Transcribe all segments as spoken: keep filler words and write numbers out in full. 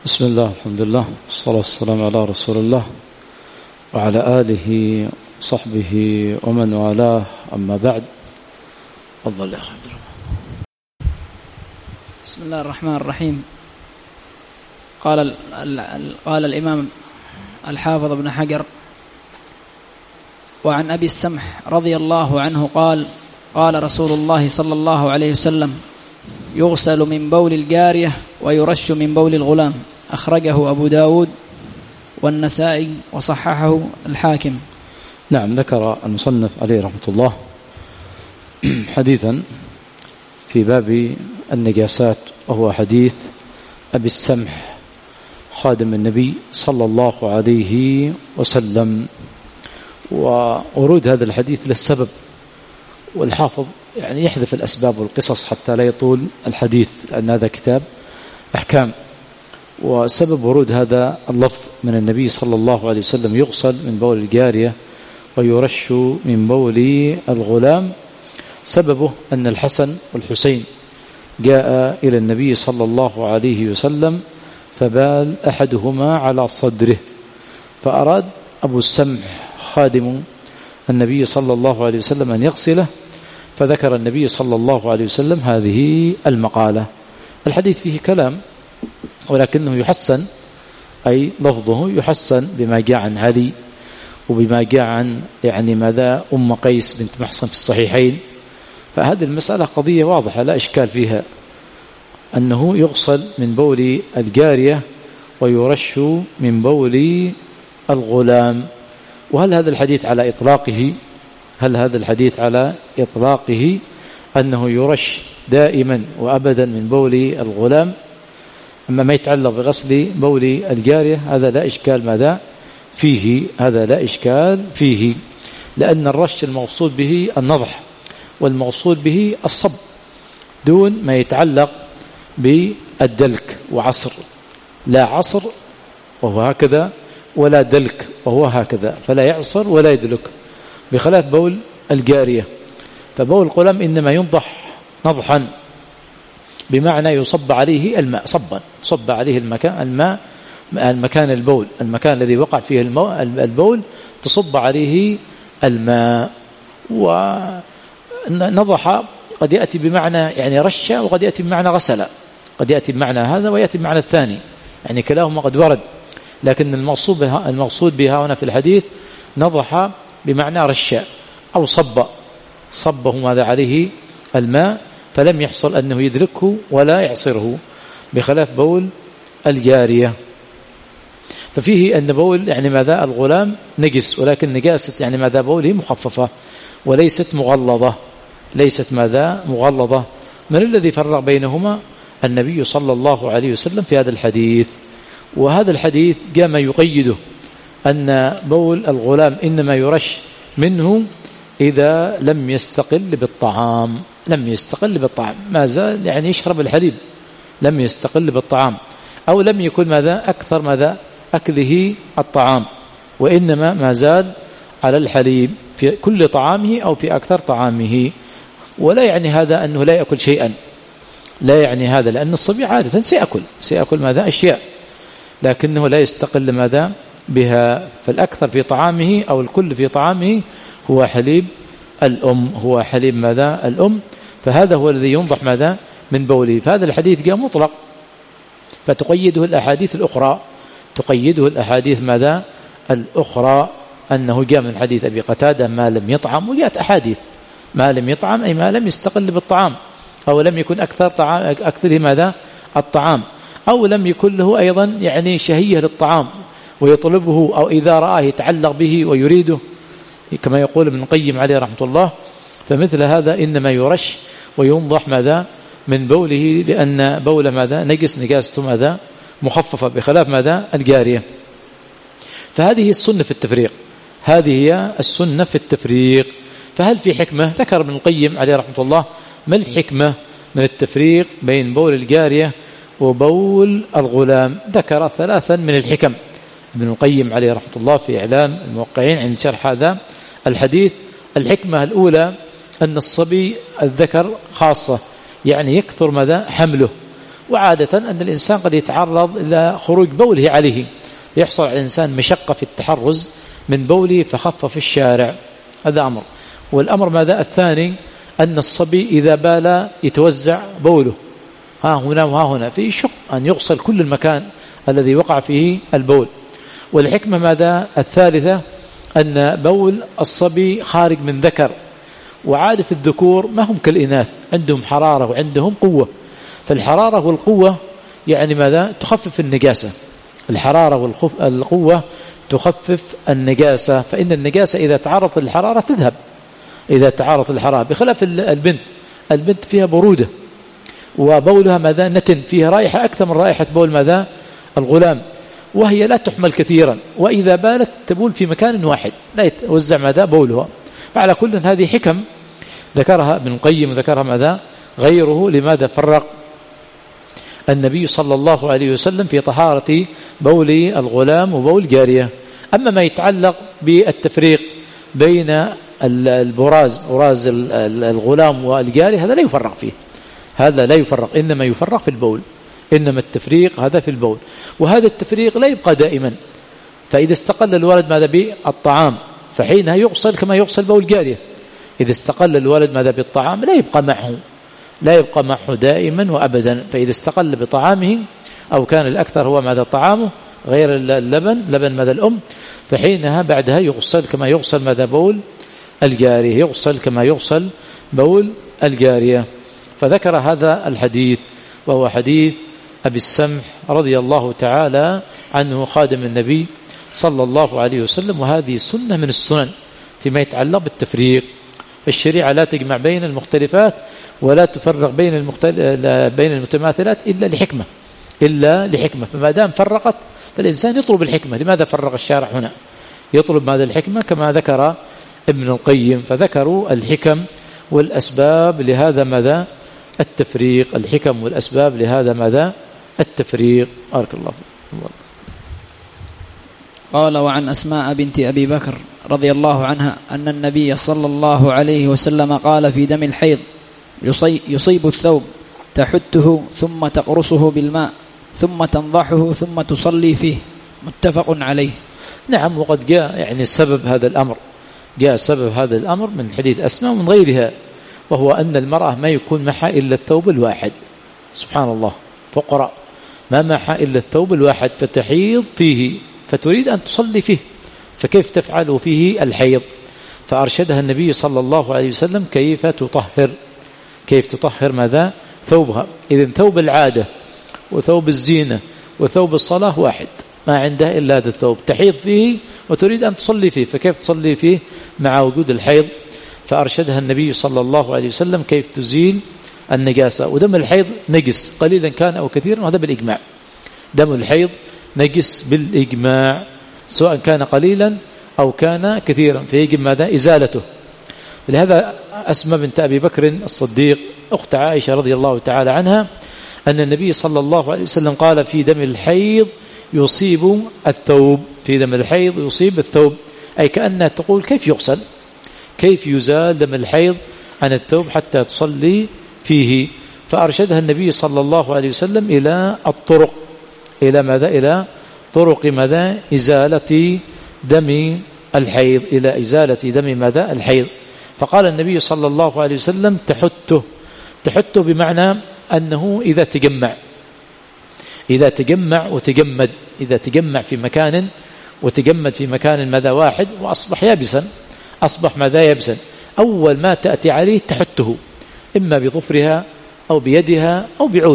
بسم الله، الحمد لله، والصلاة والسلام على رسول الله وعلى آله وصحبه ومن والاه، أما بعد. تفضل يا أخي عبد الرحمن. بسم الله الرحمن الرحيم. قال قال الإمام الحافظ ابن حجر: وعن أبي السمح رضي الله عنه قال: قال رسول الله صلى الله عليه وسلم: يغسل من بول الجارية ويرش من بول الغلام. أخرجه أبو داود والنسائي وصححه الحاكم. نعم، ذكر المصنف عليه رحمة الله حديثا في باب النجاسات، وهو حديث أبي السمح خادم النبي صلى الله عليه وسلم. وورود هذا الحديث للسبب، والحافظ يعني يحذف الأسباب والقصص حتى لا يطول الحديث، لأن هذا كتاب أحكام. وسبب ورود هذا اللفظ من النبي صلى الله عليه وسلم: يغسل من بول الجارية ويرش من بول الغلام، سببه أن الحسن والحسين جاء إلى النبي صلى الله عليه وسلم فبال أحدهما على صدره، فأراد أبو السمح خادم النبي صلى الله عليه وسلم أن يغسله، فذكر النبي صلى الله عليه وسلم هذه المقالة. الحديث فيه كلام، ولكنه يحسن، أي لفظه يحسن بما جاء عن علي وبما جاء عن يعني ماذا أم قيس بنت محصن في الصحيحين. فهذه المسألة قضية واضحة لا إشكال فيها، أنه يغسل من بول الجارية ويرش من بول الغلام. وهل هذا الحديث على إطلاقه؟ هل هذا الحديث على إطلاقه أنه يرش دائما وأبدا من بول الغلام؟ أما ما يتعلق بغسل بول الجارية هذا لا إشكال ماذا فيه، هذا لا إشكال فيه، لأن الرش المقصود به النضح، والمقصود به الصب، دون ما يتعلق بالدلك وعصر، لا عصر وهو هكذا، ولا دلك وهو هكذا، فلا يعصر ولا يدلك، بخلاف بول الجارية. فبول الغلام إنما ينضح نضحا، بمعنى يصب عليه الماء صبا، صب عليه المكان الماء المكان البول المكان الذي وقع فيه البول تصب عليه الماء. ونضح قد يأتي بمعنى يعني رش، وقد يأتي بمعنى غسل، قد يأتي بمعنى هذا ويأتي بمعنى الثاني، يعني كلاهما قد ورد، لكن المقصود بها المقصود بها هنا في الحديث نضح بمعنى رش أو صب، صبه ماذا عليه الماء، فلم يحصل أنه يدركه ولا يعصره، بخلاف بول الجارية. ففيه أن بول يعني ماذا الغلام نجس، ولكن نجاسة يعني ماذا بوله مخففة وليست مغلظة، ليست ماذا مغلظة. من الذي فرق بينهما؟ النبي صلى الله عليه وسلم في هذا الحديث. وهذا الحديث جاء ما يقيده أن بول الغلام إنما يرش منه إذا لم يستقل بالطعام، لم يستقل بالطعام، ما زال يعني يشرب الحليب، لم يستقل بالطعام، أو لم يكن ماذا أكثر ماذا أكله الطعام، وإنما ما زال على الحليب في كل طعامه أو في أكثر طعامه. ولا يعني هذا أنه لا يأكل شيئا، لا يعني هذا، لأن الصبي عادة سيأكل سيأكل ماذا أشياء، لكنه لا يستقل ماذا بها. فالأكثر في طعامه أو الكل في طعامه هو حليب الأم، هو حليب ماذا الأم، فهذا هو الذي ينضح ماذا من بوله. فهذا الحديث جاء مطلق، فتقيده الأحاديث الأخرى، تقيده الأحاديث ماذا الأخرى، أنه جاء من حديث أبي قتادة ما لم يطعم، وجاءت أحاديث ما لم يطعم أي ما لم يستقل بالطعام، أو لم يكن أكثر طعام أكثره ماذا الطعام، أو لم يكن له أيضا يعني شهية للطعام ويطلبه، أو إذا رآه يتعلق به ويريده، كما يقول ابن القيم عليه رحمة الله. فمثل هذا إنما يرش وينضح ماذا من بوله، لأن بول ماذا نجس، نجاسته ماذا مخففة، بخلاف ماذا الجارية. فهذه السنة في التفريق، هذه هي السنة في التفريق. فهل في حكمة؟ ذكر ابن القيم عليه رحمة الله ما الحكمة من التفريق بين بول الجارية وبول الغلام. ذكر ثلاثا من الحكم ابن القيم عليه رحمة الله في إعلام الموقعين عند شرح هذا الحديث. الحكمة الأولى أن الصبي الذكر خاصة، يعني يكثر ماذا حمله، وعادة أن الإنسان قد يتعرض إلى خروج بوله عليه، يحصل على الإنسان مشقة في التحرز من بوله فخف في الشارع، هذا أمر. والأمر ماذا الثاني؟ أن الصبي إذا بال يتوزع بوله ها هنا وها هنا، في شق أن يغسل كل المكان الذي وقع فيه البول. والحكمة ماذا الثالثة؟ أن بول الصبي خارج من ذكر، وعادة الذكور ما هم كالإناث، عندهم حرارة وعندهم قوة، فالحرارة والقوة يعني ماذا تخفف النجاسة، الحرارة والقوة تخفف النجاسة، فإن النجاسة إذا تعرضت للحرارة تذهب، إذا تعرضت للحرارة، بخلاف البنت، البنت فيها برودة وبولها ماذا نتن، فيها رائحة أكثر من رائحة بول ماذا الغلام، وهي لا تحمل كثيرا، وإذا بالت تبول في مكان واحد لا يتوزع ماذا بولها. فعلى كل هذه حكم ذكرها ابن القيم وذكرها ماذا غيره، لماذا فرق النبي صلى الله عليه وسلم في طهارة بول الغلام وبول الجارية. أما ما يتعلق بالتفريق بين البراز براز الغلام والجارية هذا لا يفرق فيه، هذا لا يفرق، إنما يفرق في البول، إنما التفريق هذا في البول، وهذا التفريق لا يبقى دائما. فإذا استقل الولد ماذا بالطعام فحينها يغسل كما يغسل بول الجارية، إذا استقل الولد ماذا بالطعام لا يبقى معه، لا يبقى معه دائما وأبدا. فإذا استقل بطعامه أو كان الأكثر هو ماذا طعامه غير اللبن، لبن ماذا الأم، فحينها بعدها يغسل كما يغسل ماذا بول الجارية، يغسل كما يغسل بول الجارية. فذكر هذا الحديث وهو حديث أبي السمح رضي الله تعالى عنه خادم النبي صلى الله عليه وسلم، وهذه سنة من السنن فيما يتعلق بالتفريق. فالشريعة لا تجمع بين المختلفات ولا تفرق بين المختل... بين المتماثلات إلا لحكمة، إلا لحكمة. فما دام فرقت فالإنسان يطلب الحكمة، لماذا فرق الشارع هنا؟ يطلب ماذا الحكمة كما ذكر ابن القيم، فذكروا الحكم والأسباب لهذا ماذا التفريق، الحكم والأسباب لهذا ماذا التفريق. بارك الله فيكم. قال: وعن أسماء بنت أبي بكر رضي الله عنها أن النبي صلى الله عليه وسلم قال في دم الحيض: يصيب الثوب تحته ثم تقرصه بالماء ثم تنضحه ثم تصلي فيه، متفق عليه. نعم، وقد جاء يعني سبب هذا الأمر، جاء سبب هذا الأمر من حديث أسماء ومن غيرها، وهو أن المرأة ما يكون معها إلا الثوب الواحد، سبحان الله، فقراء ما معها إلا الثوب الواحد، فتحيض فيه فتريد أن تصلي فيه، فكيف تفعل فيه الحيض؟ فأرشدها النبي صلى الله عليه وسلم كيف تطهر، كيف تطهر ماذا ثوبها. إذن ثوب العادة وثوب الزينة وثوب الصلاة واحد، ما عندها إلا هذا الثوب، تحيض فيه وتريد أن تصلي فيه، فكيف تصلي فيه مع وجود الحيض؟ فأرشدها النبي صلى الله عليه وسلم كيف تزيل النجاسة. ودم الحيض نجس قليلا كان أو كثيرا، وهذا بالإجماع، دم الحيض نجس بالإجماع سواء كان قليلا أو كان كثيرا، فيجب ماذا إزالته. لهذا أسماء بنت أبي بكر الصديق أخت عائشة رضي الله تعالى عنها أن النبي صلى الله عليه وسلم قال في دم الحيض يصيب الثوب، في دم الحيض يصيب الثوب، أي كأنها تقول كيف يغسل، كيف يزال دم الحيض عن الثوب حتى تصلي فيه. فأرشدها النبي صلى الله عليه وسلم إلى الطرق، إلى ماذا؟ إلى طرق ماذا؟ إزالة دم الحيض، إلى إزالة دم ماذا؟ الحيض. فقال النبي صلى الله عليه وسلم تحته، تحته بمعنى أنه إذا تجمع، إذا تجمع وتجمد، إذا تجمع في مكان وتجمد في مكان ماذا واحد وأصبح يابسا، أصبح ماذا يابسا، أول ما تأتي عليه تحته، إما بظفرها أو بيدها أو بعود.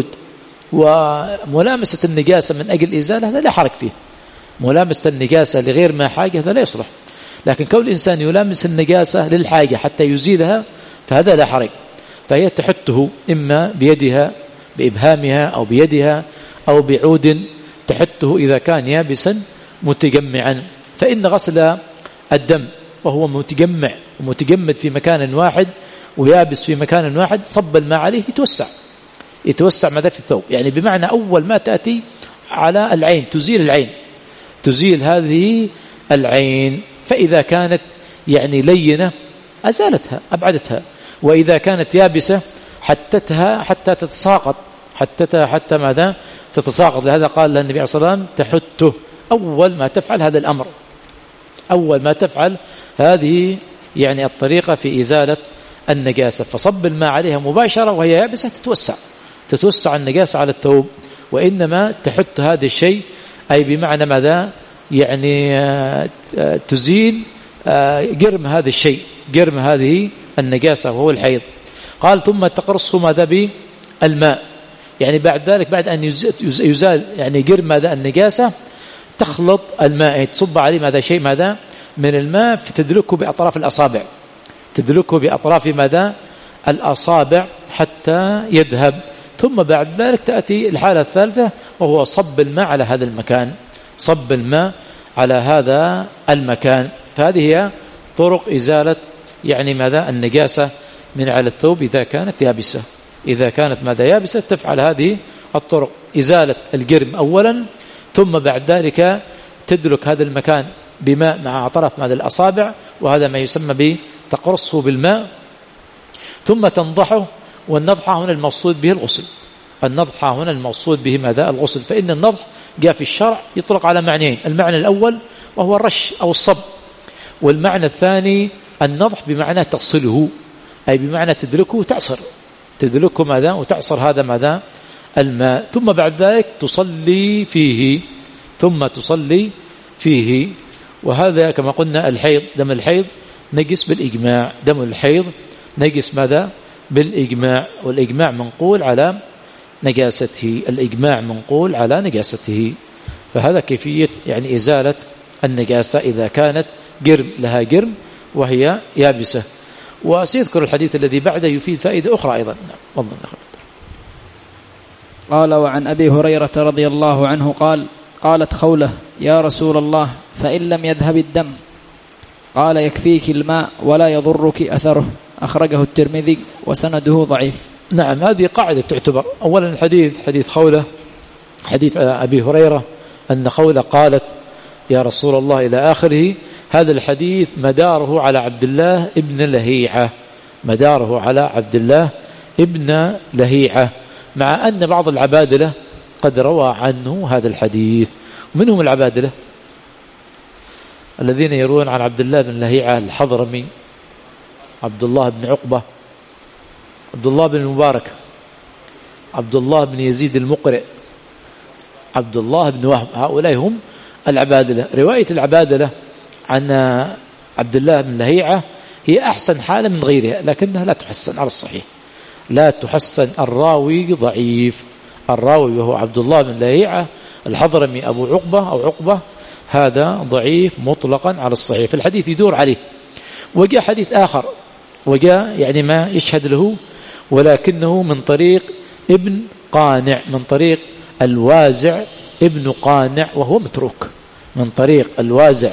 وملامسة النجاسة من أجل إزالة هذا لا حرج فيه، ملامسة النجاسة لغير ما حاجة هذا لا يصلح، لكن كون الإنسان يلامس النجاسة للحاجة حتى يزيلها فهذا لا حرج. فهي تحته إما بيدها بإبهامها أو بيدها أو بعود، تحته إذا كان يابسا متجمعا. فإن غسل الدم وهو متجمع ومتجمد في مكان واحد ويابس في مكان واحد صب الماء عليه يتوسع، يتوسع ماذا في الثوب، يعني بمعنى أول ما تأتي على العين تزيل العين، تزيل هذه العين. فإذا كانت يعني لينة أزالتها أبعدتها، وإذا كانت يابسة حتتها حتى تتساقط حتى حتى ماذا تتساقط. لهذا قال لها النبي عليه الصلاة والسلام تحته، أول ما تفعل هذا الأمر، أول ما تفعل هذه يعني الطريقة في إزالة النجاسة، فصب الماء عليها مباشرة وهي يابسة تتوسع تتوسع النجاسة على الثوب، وإنما تحت هذا الشيء أي بمعنى ماذا يعني تزيل جرم هذا الشيء، جرم هذه النجاسة وهو الحيض. قال ثم تقرصه ماذا بالماء، يعني بعد ذلك بعد أن يزال يعني جرم ماذا النجاسة تخلط الماء، تصب عليه ماذا شيء ماذا من الماء فتدلكه بأطراف الأصابع، تدلكه بأطراف ماذا الأصابع حتى يذهب. ثم بعد ذلك تأتي الحالة الثالثة وهو صب الماء على هذا المكان، صب الماء على هذا المكان. فهذه هي طرق إزالة يعني ماذا النجاسة من على الثوب إذا كانت يابسة. إذا كانت ماذا يابسة تفعل هذه الطرق، إزالة الجرم أولا، ثم بعد ذلك تدلك هذا المكان بماء مع أطراف ماذا الأصابع، وهذا ما يسمى بتقرصه بالماء، ثم تنضحه. والنضحة هنا المقصود به الغسل، النضحة هنا المقصود به ماذا الغسل، فإن النضح جاء في الشرع يطلق على معنيين، المعنى الأول وهو الرش أو الصب، والمعنى الثاني النضح بمعنى تغسله، أي بمعنى تدلكه تعصر، تدلكه ماذا وتعصر هذا ماذا الماء، ثم بعد ذلك تصلي فيه، ثم تصلي فيه. وهذا كما قلنا الحيض، دم الحيض نجس بالإجماع، دم الحيض نجس ماذا بالإجماع، والإجماع منقول على نجاسته، الإجماع منقول على نجاسته. فهذا كيفية يعني إزالة النجاسة إذا كانت جرم لها جرم وهي يابسة. وسيذكر الحديث الذي بعده يفيد فائدة أخرى أيضا. نعم. قال وعن أبي هريرة رضي الله عنه قال قالت خولة يا رسول الله فإن لم يذهب الدم؟ قال يكفيك الماء ولا يضرك أثره، أخرجه الترمذي وسنده ضعيف. نعم، هذه قاعدة تعتبر. أولا الحديث حديث خولة، حديث أبي هريرة أن خولة قالت يا رسول الله إلى آخره. هذا الحديث مداره على عبد الله ابن لهيعة، مداره على عبد الله ابن لهيعة، مع أن بعض العبادلة قد روى عنه هذا الحديث. ومنهم العبادلة الذين يروون عن عبد الله بن لهيعة الحضرمي، عبد الله بن عقبة، عبد الله بن المبارك، عبد الله بن يزيد المقرئ، عبد الله بن وهب، هؤلاء هم العبادلة. رواية العبادلة عن عبد الله بن لهيعة هي أحسن حالة من غيرها، لكنها لا تحسن على الصحيح، لا تحسن. الراوي ضعيف، الراوي وهو عبد الله بن لهيعة الحضرمي أبو عقبة أو عقبة، هذا ضعيف مطلقا على الصحيح، فالحديث يدور عليه. وجاء حديث آخر وجاء يعني ما يشهد له، ولكنه من طريق ابن قانع، من طريق الوازع ابن قانع وهو متروك، من طريق الوازع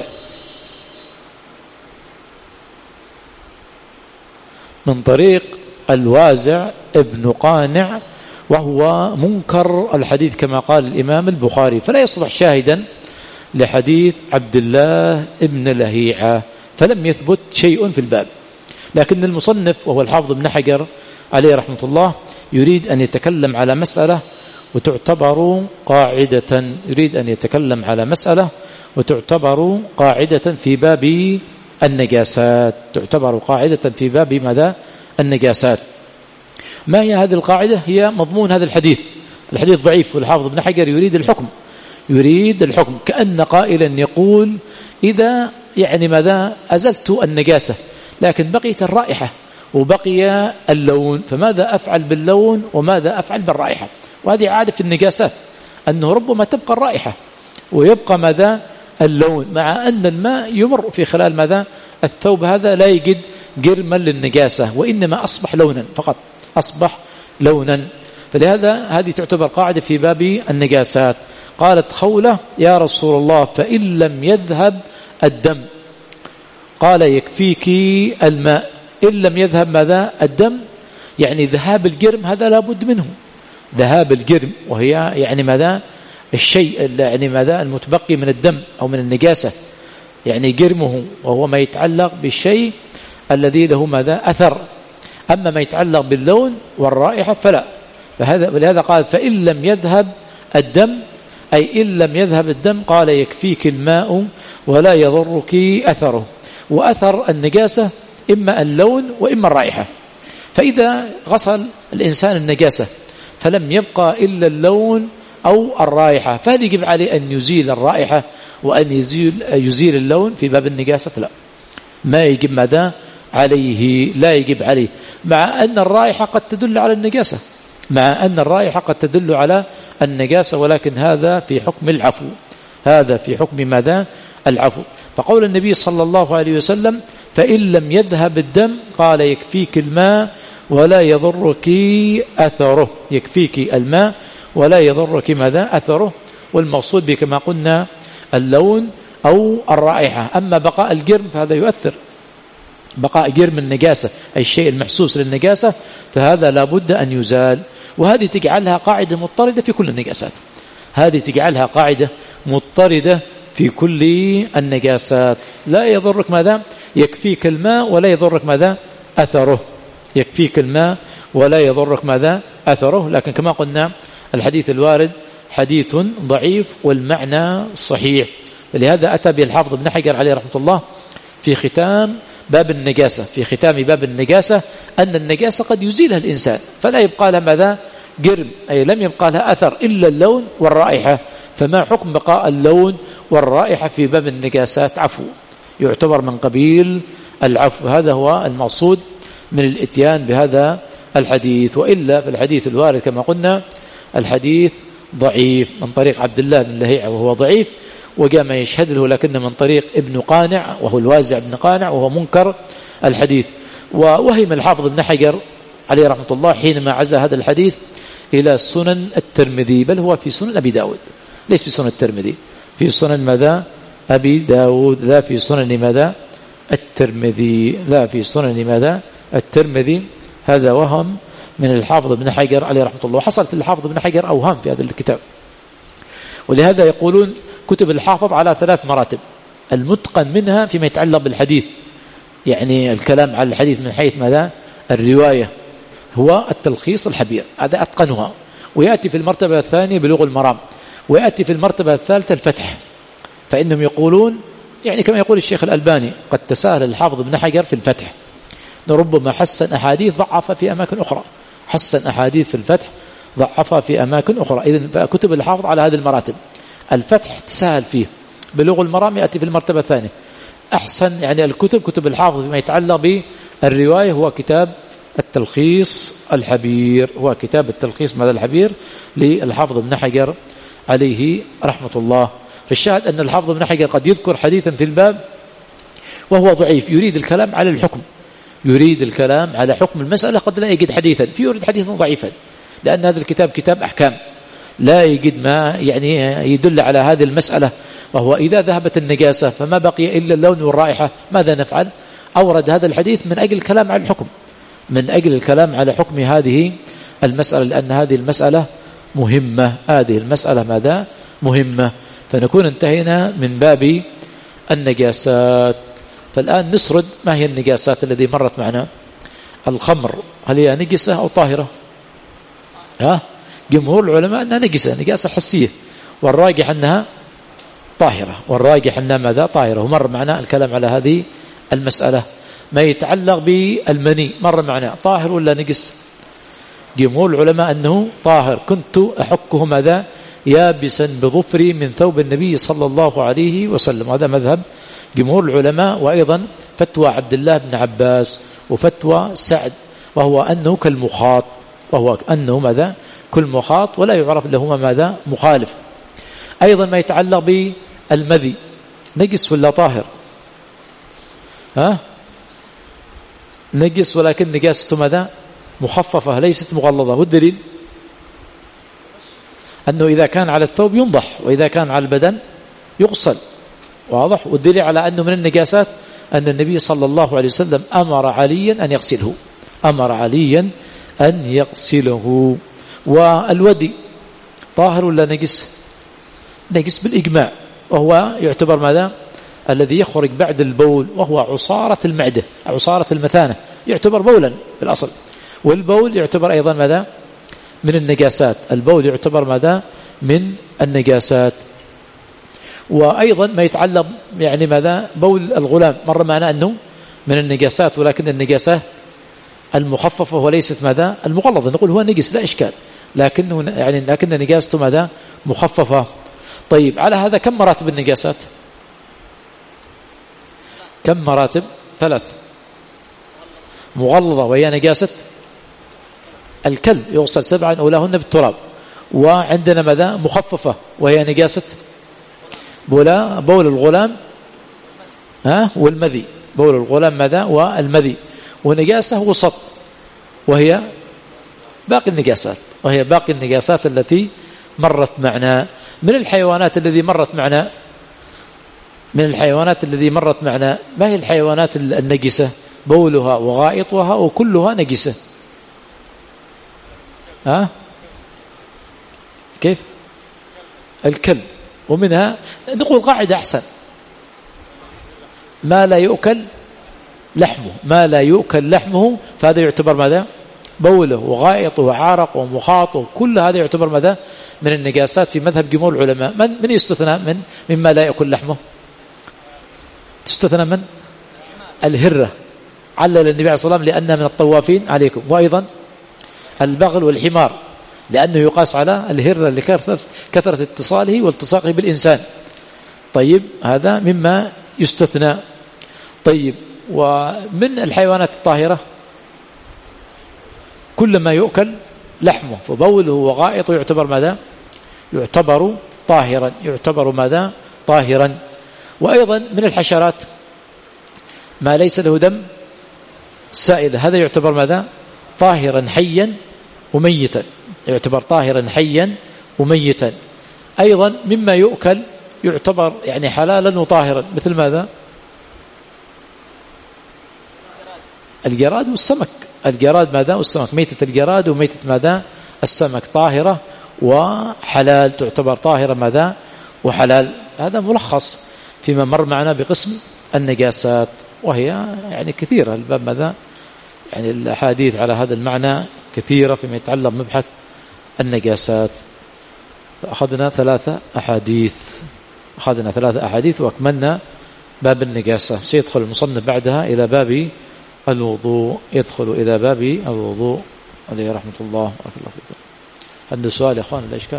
من طريق الوازع ابن قانع وهو منكر الحديث كما قال الإمام البخاري، فلا يصلح شاهدا لحديث عبد الله ابن لهيعة، فلم يثبت شيء في الباب. لكن المصنف وهو الحافظ ابن حجر عليه رحمة الله يريد أن يتكلم على مسألة وتعتبر قاعدة، يريد أن يتكلم على مسألة وتعتبر قاعدة في باب النجاسات، تعتبر قاعدة في باب ماذا النجاسات. ما هي هذه القاعدة؟ هي مضمون هذا الحديث، الحديث ضعيف، والحافظ ابن حجر يريد الحكم، يريد الحكم كأن قائلا يقول إذا يعني ماذا أزلت النجاسة لكن بقيت الرائحة وبقي اللون، فماذا أفعل باللون وماذا أفعل بالرائحة؟ وهذه عادة في النجاسات أنه ربما تبقى الرائحة ويبقى ماذا اللون، مع أن الماء يمر في خلال ماذا الثوب هذا لا يجد جرما للنجاسة، وإنما أصبح لونا فقط، أصبح لونا. فلهذا هذه تعتبر قاعدة في باب النجاسات. قالت خولة يا رسول الله فإن لم يذهب الدم؟ قال يكفيك الماء. إن لم يذهب ماذا الدم؟ يعني ذهاب الجرم هذا لابد منه، ذهاب الجرم وهي يعني ماذا الشيء يعني ماذا المتبقي من الدم أو من النجاسة، يعني جرمه وهو ما يتعلق بالشيء الذي له ماذا أثر. أما ما يتعلق باللون والرائحة فلا، فهذا ولهذا قال فإن لم يذهب الدم، أي إن لم يذهب الدم قال يكفيك الماء ولا يضرك أثره. وأثر النجاسة إما اللون وإما الرائحة. فإذا غسل الإنسان النجاسة فلم يبقى إلا اللون أو الرائحة، فهل يجب عليه أن يزيل الرائحة وأن يزيل, يزيل اللون في باب النجاسة؟ لا، ما يجب ماذا عليه، لا يجب عليه، مع أن الرائحة قد تدل على النجاسة، مع أن الرائحة قد تدل على النجاسة، ولكن هذا في حكم العفو، هذا في حكم ماذا العفو. فقول النبي صلى الله عليه وسلم فإن لم يذهب الدم قال يكفيك الماء ولا يضرك أثره، يكفيك الماء ولا يضرك ماذا أثره. والمقصود به كما قلنا اللون أو الرائحة. أما بقاء الجرم فهذا يؤثر، بقاء جرم النجاسة أي الشيء المحسوس للنجاسة فهذا لابد أن يزال. وهذه تجعلها قاعدة مضطردة في كل النجاسات، هذه تجعلها قاعدة مضطردة في كل النجاسات. لا يضرك ماذا يكفيك الماء ولا يضرك ماذا أثره، يكفيك الماء ولا يضرك ماذا أثره. لكن كما قلنا الحديث الوارد حديث ضعيف والمعنى صحيح. لهذا أتى به الحافظ ابن حجر عليه رحمة الله في ختام باب النجاسة، في ختام باب النجاسة أن النجاسة قد يزيلها الإنسان فلا يبقى لها ماذا جرم، أي لم يبقى لها أثر إلا اللون والرائحة. فما حكم بقاء اللون والرائحة في باب النجاسات؟ عفو، يعتبر من قبيل العفو. هذا هو المقصود من الاتيان بهذا الحديث. وإلا في الحديث الوارد كما قلنا الحديث ضعيف من طريق عبد الله بن لهيعة وهو ضعيف، وجاء ما يشهد له لكن من طريق ابن قانع وهو الوازع بن قانع وهو منكر الحديث. ووهم الحافظ ابن حجر عليه رحمة الله حينما عزى هذا الحديث إلى سنن الترمذي، بل هو في سنن أبي داود، ليس في سنن الترمذي، في سنن ماذا أبي داود، لا في سنن ماذا الترمذي، لا في سنن ماذا الترمذي. هذا وهم من الحافظ ابن حجر عليه رحمة الله. وحصلت الحافظ ابن حجر أوهام في هذا الكتاب، ولهذا يقولون كتب الحافظ على ثلاث مراتب. المتقن منها فيما يتعلق بالحديث، يعني الكلام على الحديث من حيث ماذا الرواية، هو التلخيص الحبير، هذا أتقنها. ويأتي في المرتبة الثانية بلوغ المرام، ويأتي في المرتبة الثالثة الفتح. فإنهم يقولون يعني كما يقول الشيخ الألباني قد تساهل الحافظ ابن حجر في الفتح، ربما حسن أحاديث ضعف في أماكن أخرى، حسن أحاديث في الفتح ضعفها في أماكن أخرى. إذن فكتب الحافظ على هذه المراتب. الفتح تساهل فيه، بلوغ المرام يأتي في المرتبة الثانية. أحسن يعني الكتب كتب الحافظ فيما يتعلق بالرواية هو كتاب التلخيص الحبير، هو كتاب التلخيص ماذا الحبير للحافظ ابن حجر عليه رحمة الله. فالشاهد أن الحافظ ابن حجر قد يذكر حديثا في الباب وهو ضعيف، يريد الكلام على الحكم، يريد الكلام على حكم المسألة، قد لا يجد حديثا فيريد حديثا ضعيفا، لأن هذا الكتاب كتاب أحكام لا يجد ما يعني يدل على هذه المسألة. وهو إذا ذهبت النجاسة فما بقي إلا اللون والرائحة ماذا نفعل؟ أورد هذا الحديث من أجل الكلام على الحكم، من أجل الكلام على حكم هذه المسألة، لأن هذه المسألة مهمة، هذه المسألة ماذا مهمة. فنكون انتهينا من باب النجاسات. فالآن نسرد ما هي النجاسات التي مرت معنا. الخمر هل هي نجسة أو طاهرة؟ ها؟ جمهور العلماء أنها نجسة، نجاسة حسية، والراجح أنها طاهرة، والراجح أنها ماذا طاهرة. ومر معنا الكلام على هذه المسألة. ما يتعلق بالمني مر معنا طاهر ولا نجس؟ جمهور العلماء أنه طاهر. كنت أحكه ماذا يابسا بظفري من ثوب النبي صلى الله عليه وسلم، هذا مذهب جمهور العلماء. وأيضا فتوى عبد الله بن عباس وفتوى سعد، وهو أنه كالمخاط، وهو أنه ماذا كالمخاط ولا يعرف لهما ماذا مخالف. أيضا ما يتعلق بالمذي نجس ولا طاهر؟ ها نجس، ولكن نجاسته ماذا مخففة ليست مغلظة. والدليل أنه إذا كان على الثوب ينضح، وإذا كان على البدن يغسل، واضح. والدليل على أنه من النجاسات أن النبي صلى الله عليه وسلم أمر عليا أن يغسله، أمر عليا أن يغسله. والودي طاهر ولا نجس؟ نجس بالإجماع، وهو يعتبر ماذا الذي يخرج بعد البول، وهو عصارة المعدة، عصارة المثانة، يعتبر بولا بالأصل. والبول يعتبر أيضا ماذا من النجاسات. البول يعتبر ماذا؟ من النجاسات. وأيضا ما يتعلق يعني ماذا؟ بول الغلام مر معنا أنه من النجاسات، ولكن النجاسة المخففة وليست ماذا؟ المغلظة. نقول هو نجس لا إشكال، لكنه يعني لكن نجاسته ماذا؟ مخففة. طيب على هذا كم مراتب النجاسات؟ كم مراتب؟ ثلاث. مغلظة وهي نجاسة الكلب يغسل سبعا أولاهن بالتراب. وعندنا ماذا؟ مخففة وهي نجاسة بولا بول الغلام ها والمذي. بول الغلام ماذا؟ والمذي. ونجاسة وسط وهي باقي النجاسات، وهي باقي النجاسات التي مرت معنا. من الحيوانات الذي مرت معنا من الحيوانات الذي مرت معنا ما هي الحيوانات النجسة؟ بولها وغائطها وكلها نجسة. ها كيف؟ الكلب. ومنها نقول قاعدة أحسن: ما لا يؤكل لحمه، ما لا يؤكل لحمه فهذا يعتبر ماذا؟ بوله وغائطه وعارقه ومخاطه، كل هذا يعتبر ماذا؟ من النجاسات في مذهب جمهور العلماء. من من يستثنى من مما لا يأكل لحمه؟ تستثنى من؟ الهرة، علل النبي عليه الصلاة والسلام لأنها من الطوافين عليكم. وأيضا البغل والحمار لأنه يقاس على الهرة لكثرة كثرة اتصاله والتصاقه بالإنسان. طيب هذا مما يستثنى. طيب ومن الحيوانات الطاهرة كل ما يؤكل لحمه، فبوله وغائطه يعتبر ماذا؟ يعتبر طاهرا، يعتبر ماذا؟ طاهرا. وأيضا من الحشرات ما ليس له دم سائل، هذا يعتبر ماذا؟ طاهرا حيا وميتا، يعتبر طاهرا حيا وميتا. أيضا مما يؤكل يعتبر يعني حلالا وطاهرا، مثل ماذا؟ الجراد والسمك. الجراد ماذا؟ والسمك. ميتة الجراد وميتة ماذا؟ السمك طاهرة وحلال، تعتبر طاهرة ماذا؟ وحلال. هذا ملخص فيما مر معنا بقسم النجاسات، وهي يعني كثيرة. الباب ماذا؟ يعني الأحاديث على هذا المعنى كثيرة فيما يتعلق مبحث النجاسات. أخذنا ثلاثة أحاديث أخذنا ثلاثة أحاديث وأكملنا باب النجاسة. سيدخل المصنف بعدها إلى باب الوضوء، يدخل إلى باب الوضوء عليه رحمة الله. بارك الله فيكم. عنده سؤال يا أخوان ولا إشكال؟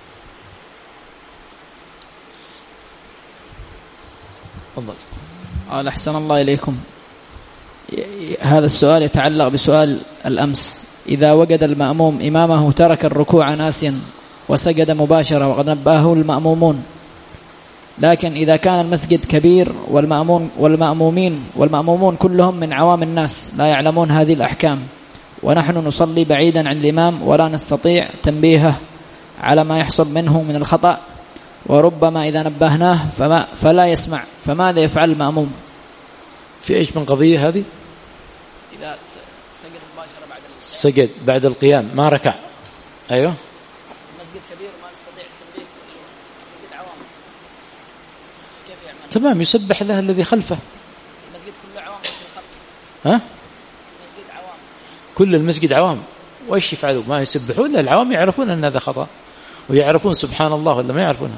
تفضل. قال أحسن الله إليكم. هذا السؤال يتعلق بسؤال الأمس: إذا وجد المأموم إمامه ترك الركوع ناسيا وسجد مباشرة وقد نبهه المأمومون، لكن إذا كان المسجد كبير والمأمون والمأمومين والمأمومون كلهم من عوام الناس لا يعلمون هذه الأحكام، ونحن نصلي بعيدا عن الإمام ولا نستطيع تنبيهه على ما يحصل منه من الخطأ، وربما إذا نبهناه فما فلا يسمع، فماذا يفعل المأموم؟ في إيش من قضية هذه؟ إذا سجد مباشرة بعد سجد بعد القيام ما ركع. أيوه. المسجد كبير وما نستطيع التنبيه، مسجد عوام، كيف يعمل؟ تمام، يسبح له الذي خلفه. المسجد كله عوام في الخلف. ها؟ المسجد عوام. كل المسجد عوام، وإيش يفعلوا؟ ما يسبحون؟ العوام يعرفون أن هذا خطأ ويعرفون سبحان الله ولا ما يعرفونها؟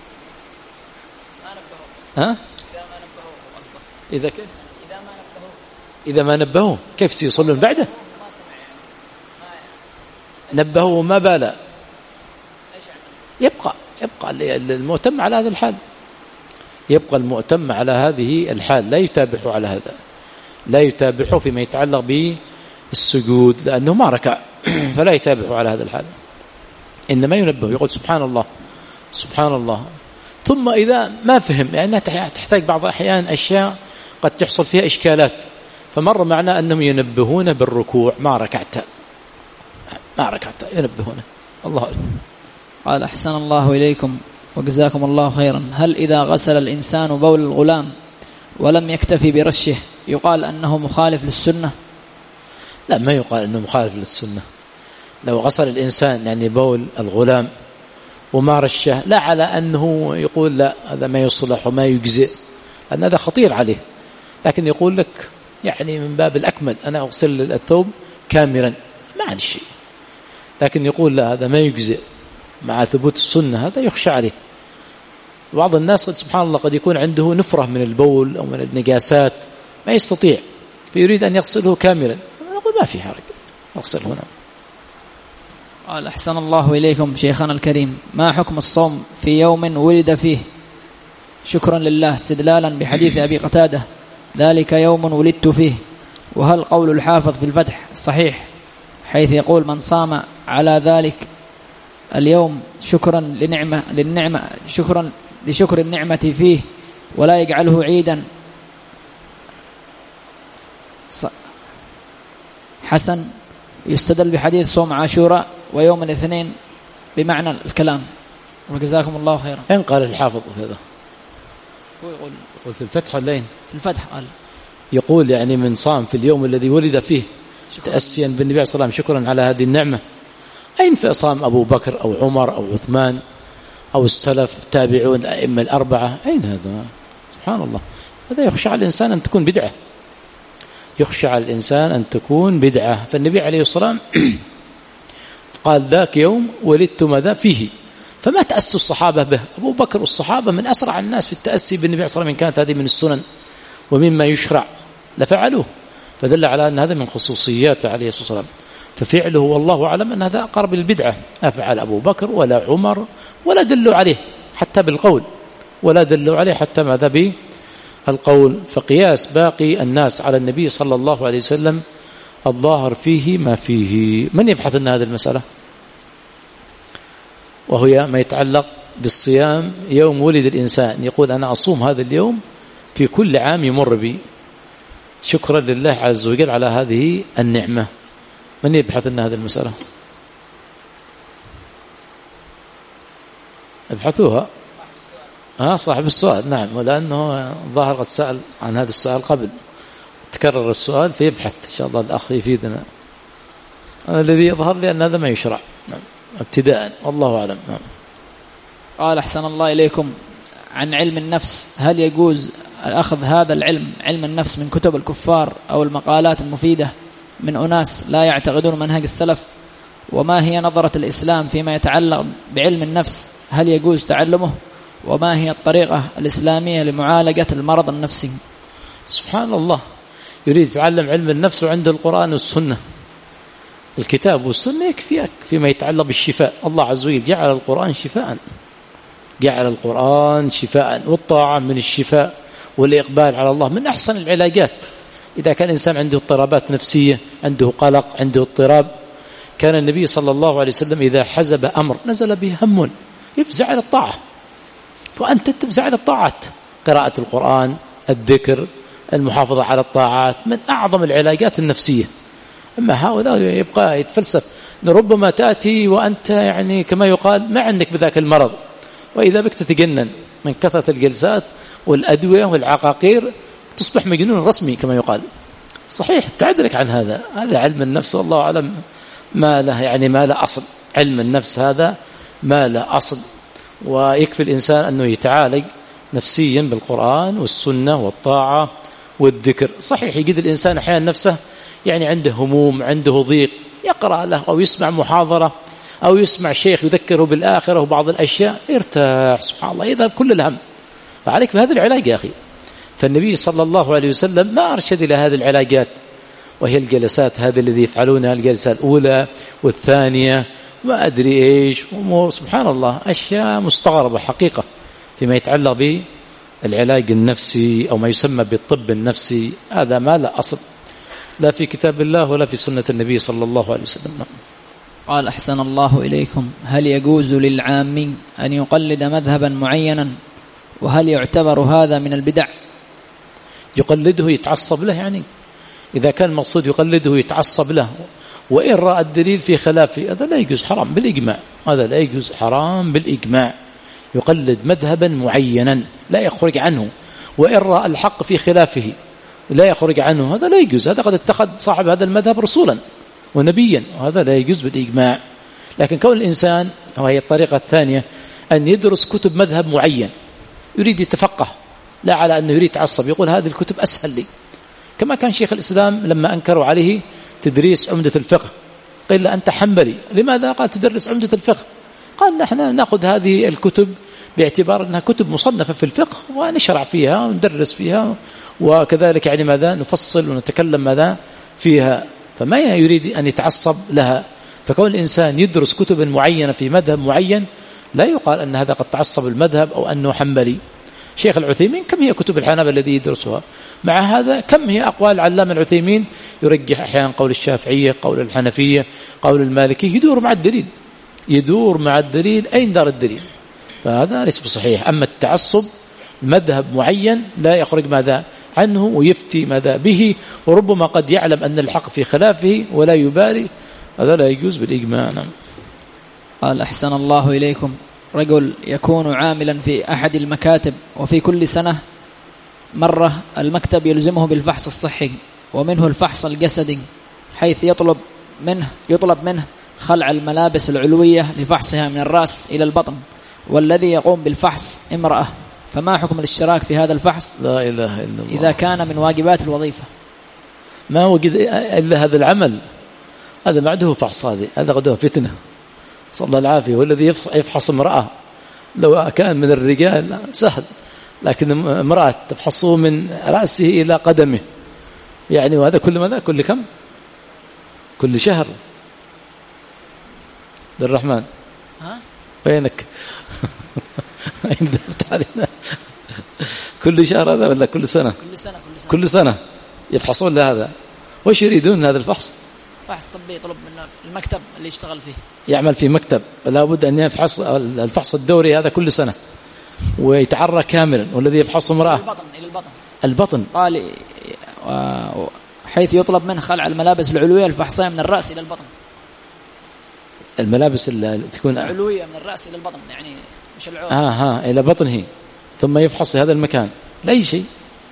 ما نبهوا. ها؟ إذا ما نبهوا قصده. إذا كيف؟ إذا ما نبهوا. إذا ما نبهوا كيف سيصلون بعده؟ ما سمع يعني. ما يعني. نبهوا وما بالا. إيش يعني؟ يبقى يبقى المؤتم على هذا الحال، يبقى المؤتم على هذه الحال، لا يتابعه على هذا، لا يتابعه فيما يتعلق بالسجود لأنه ما ركع فلا يتابعه على هذا الحال، إنما ينبه يقول سبحان الله سبحان الله. ثم إذا ما فهم لأنها يعني تحتاج بعض الأحيان أشياء قد تحصل فيها إشكالات، فمر معنا أنهم ينبهون بالركوع ما ركعت ما ركعت ينبهون. الله أكبر. قال أحسن الله إليكم وجزاكم الله خيرا. هل إذا غسل الإنسان بول الغلام ولم يكتفي برشه يقال أنه مخالف للسنة؟ لا، ما يقال أنه مخالف للسنة. لو غسل الإنسان يعني بول الغلام وما رشه، لا على أنه يقول لا هذا ما يصلح وما يجزئ، لأن هذا خطير عليه، لكن يقول لك يعني من باب الأكمل أنا أغسل الثوب كاملا ما عندي شيء. لكن يقول لا هذا ما يجزئ مع ثبوت السنة، هذا يخشى عليه. بعض الناس سبحان الله قد يكون عنده نفرة من البول أو من النجاسات ما يستطيع فيريد أن يغسله كاملا، نقول ما في حرج يغسله هنا. قال أحسن الله إليكم شيخنا الكريم، ما حكم الصوم في يوم ولد فيه شكرا لله استدلالا بحديث أبي قتادة ذلك يوم ولدت فيه؟ وهل قول الحافظ في الفتح صحيح حيث يقول من صام على ذلك اليوم شكرا لنعمة للنعمة شكرا لشكر النعمة فيه ولا يجعله عيدا حسن؟ يستدل بحديث صوم عاشوراء ويوم الاثنين بمعنى الكلام. وجزاكم الله خيرا. إن قال الحافظ هذا؟ هو يقول يقول في الفتح ولا في الفتح؟ قال يقول يعني من صام في اليوم الذي ولد فيه تأسيا بالنبي صلى الله عليه وسلم شكرا على هذه النعمة. أين في صام أبو بكر أو عمر أو عثمان أو السلف التابعون الأئمة الأربعة؟ أين هذا؟ سبحان الله. هذا يخشى على الإنسان أن تكون بدعة، يخشى على الإنسان أن تكون بدعة. فالنبي عليه الصلاة والسلام قال ذاك يوم ولدت ماذا فيه، فما تأسوا الصحابة به. أبو بكر والصحابة من أسرع الناس في التأسي بالنبي عليه الصلاة والسلام، إن كانت هذه من السنن ومما يشرع لفعلوه، فدل على أن هذا من خصوصياته عليه الصلاة والسلام. ففعله والله أعلم أن هذا أقرب للبدعة. أفعل أبو بكر ولا عمر ولا دلوا عليه حتى بالقول، ولا دلوا عليه حتى ماذا بالقول. فقياس باقي الناس على النبي صلى الله عليه وسلم الظاهر فيه ما فيه. من يبحث عن هذه المسألة؟ وهي ما يتعلق بالصيام يوم ولد الإنسان، يقول أنا أصوم هذا اليوم في كل عام يمر بي شكرا لله عز وجل على هذه النعمة. من يبحث عن هذه المسألة؟ ابحثوها. ها صاحب السؤال، نعم، ولأنه ظاهر قد سأل عن هذا السؤال قبل، تكرر السؤال فيبحث إن شاء الله الأخ يفيدنا. أنا الذي يظهر لي أن هذا ما يشرع نعم ابتداء، والله أعلم. نعم. قال أحسن الله إليكم عن علم النفس، هل يجوز أخذ هذا العلم علم النفس من كتب الكفار أو المقالات المفيدة من أناس لا يعتقدون منهج السلف؟ وما هي نظرة الإسلام فيما يتعلق بعلم النفس؟ هل يجوز تعلمه؟ وما هي الطريقة الإسلامية لمعالجة المرض النفسي؟ سبحان الله، يريد يتعلم علم النفس وعنده القرآن والسنة، الكتاب والسنة يكفيك فيما يتعلق بالشفاء. الله عز وجل جعل القرآن شفاء، جعل القرآن شفاء، والطاعة من الشفاء، والإقبال على الله من أحسن العلاجات. إذا كان إنسان عنده اضطرابات نفسية، عنده قلق، عنده اضطراب، كان النبي صلى الله عليه وسلم إذا حزب أمر نزل به هم يفزع على الطاعة، فأنت تفزع على الطاعات، قراءة القرآن، الذكر، المحافظة على الطاعات من أعظم العلاجات النفسية. أما هؤلاء يبقى يتفلسف، ربما تأتي وأنت يعني كما يقال ما عندك بذاك المرض، وإذا بك تتجنن من كثرة الجلسات والأدوية والعقاقير تصبح مجنون رسمي كما يقال. صحيح، تعدلك عن هذا. هذا علم النفس والله أعلم ما له يعني ما له أصل. علم النفس هذا ما له أصل، ويكفي الإنسان أنه يتعالج نفسيا بالقرآن والسنة والطاعة والذكر. صحيح يجد الإنسان أحيانا نفسه يعني عنده هموم، عنده ضيق، يقرأ له أو يسمع محاضرة أو يسمع شيخ يذكره بالآخرة وبعض الأشياء يرتاح، سبحان الله، يذهب كل الهم. فعليك بهذا العلاج يا أخي. فالنبي صلى الله عليه وسلم ما أرشد إلى هذه العلاجات، وهي الجلسات هذه الذي يفعلونها، الجلسة الأولى والثانية ما أدري إيش أمور، سبحان الله، أشياء مستغربة حقيقة فيما يتعلق بالعلاج النفسي أو ما يسمى بالطب النفسي. هذا ما لا أصل لا في كتاب الله ولا في سنة النبي صلى الله عليه وسلم. قال أحسن الله إليكم، هل يجوز للعام أن يقلد مذهبا معينا؟ وهل يعتبر هذا من البدع؟ يقلده يتعصب له، يعني إذا كان المقصود يقلده يتعصب له، وإن رأى الدليل في خلافه هذا لا يجوز، حرام بالإجماع، هذا لا يجوز، حرام بالإجماع. يقلد مذهبا معينا لا يخرج عنه، وإن رأى الحق في خلافه لا يخرج عنه، هذا لا يجوز. هذا قد اتخذ صاحب هذا المذهب رسولا ونبيا، وهذا لا يجوز بالإجماع. لكن كون الإنسان، وهي الطريقة الثانية، أن يدرس كتب مذهب معين، يريد يتفقه، لا على أنه يريد يتعصب، يقول هذه الكتب أسهل لي، كما كان شيخ الإسلام لما أنكروا عليه تدريس عمدة الفقه قيل أنت حنبلي، لماذا؟ قال تدرس عمدة الفقه. قال نحن نأخذ هذه الكتب باعتبار أنها كتب مصنفة في الفقه ونشرع فيها وندرس فيها، وكذلك يعني ماذا نفصل ونتكلم ماذا فيها، فما يريد أن يتعصب لها. فكون الإنسان يدرس كتب معينة في مذهب معين لا يقال أن هذا قد تعصب المذهب أو أنه حنبلي. شيخ العثيمين كم هي كتب الحنابلة الذي يدرسها، مع هذا كم هي أقوال العلامة العثيمين يرجح أحيانا قول الشافعية، قول الحنفية، قول المالكي، يدور مع الدليل، يدور مع الدليل أين دار الدليل. فهذا ليس بصحيح. أما التعصب مذهب معين لا يخرج ماذا عنه ويفتي ماذا به، وربما قد يعلم أن الحق في خلافه ولا يبالي، هذا لا يجوز بالإجماع. نعم. قال أحسن الله إليكم، رجل يكون عاملا في أحد المكاتب وفي كل سنة مرة المكتب يلزمه بالفحص الصحي ومنه الفحص الجسدي، حيث يطلب منه يطلب منه خلع الملابس العلوية لفحصها من الرأس إلى البطن، والذي يقوم بالفحص امرأة، فما حكم الاشتراك في هذا الفحص؟ لا إله إلا الله. إذا كان من واجبات الوظيفة. ما وجد إلا هذا العمل، هذا بعده فحص، هذه هذا غدوه فتنة، صلى الله العافية. والذي يفحص امرأة لو كان من الرجال سهل، لكن امرأة تفحصه من رأسه إلى قدمه يعني، وهذا كل ماذا كل كم كل شهر. عبد الرحمن ها وينك؟ أين ذهبت علينا؟ كل شهر هذا ولا كل سنة؟ كل سنة كل سنة, كل سنة يفحصون لهذا. وش يريدون هذا الفحص؟ فحص طبي يطلب منه المكتب اللي يشتغل فيه، يعمل في مكتب، لا بد أن يفحص الفحص الدوري هذا كل سنة ويتعرى كاملا. والذي يفحص امرأة البطن إلى البطن البطن قال حيث يطلب منه خلع الملابس العلوية الفحصية من الرأس إلى البطن. الملابس اللي تكون علوية من الرأس إلى البطن يعني مش العود. ها ها إلى بطنه، ثم يفحص هذا المكان لا أي شيء.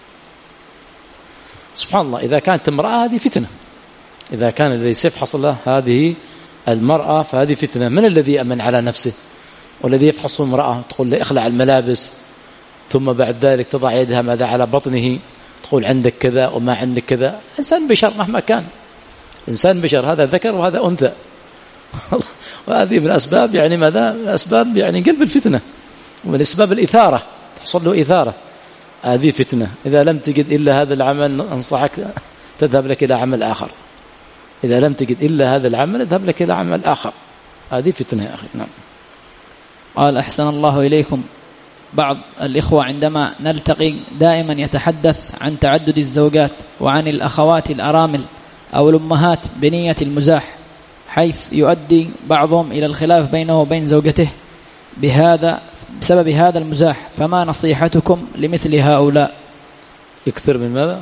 سبحان الله. إذا كانت امرأة هذه فتنة، إذا كان الذي سيفحص الله هذه المرأة فهذه فتنة. من الذي أمن على نفسه؟ والذي يفحص امرأة تقول له اخلع الملابس، ثم بعد ذلك تضع يدها ماذا على بطنه، تقول عندك كذا وما عندك كذا. إنسان بشر مهما كان، إنسان بشر، هذا ذكر وهذا أنثى. وهذه من أسباب يعني ماذا من أسباب يعني قلب الفتنة، ومن أسباب الإثارة، تحصل له إثارة. هذه فتنة. إذا لم تجد إلا هذا العمل أنصحك تذهب لك إلى عمل آخر. إذا لم تجد إلا هذا العمل اذهب لك إلى عمل آخر. هذه فتنة يا أخي. نعم. قال أحسن الله إليكم، بعض الإخوة عندما نلتقي دائما يتحدث عن تعدد الزوجات وعن الأخوات الأرامل أو الأمهات بنية المزاح، حيث يؤدي بعضهم إلى الخلاف بينه وبين زوجته بهذا بسبب هذا المزاح، فما نصيحتكم لمثل هؤلاء؟ يكثر من ماذا؟